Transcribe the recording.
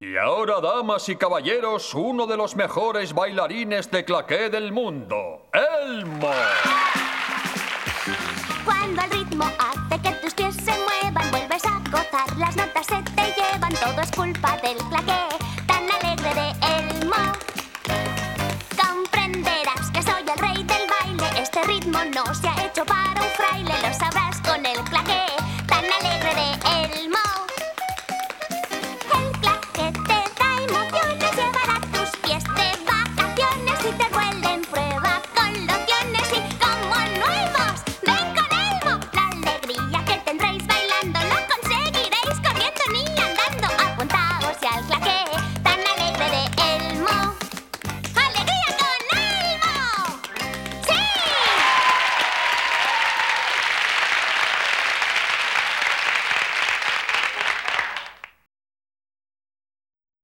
Y ahora, damas y caballeros, uno de los mejores bailarines de claqué del mundo, Elmo. Cuando el ritmo hace que tus pies se muevan, vuelves a gozar, las notas se te llevan, todo es culpa del claqué.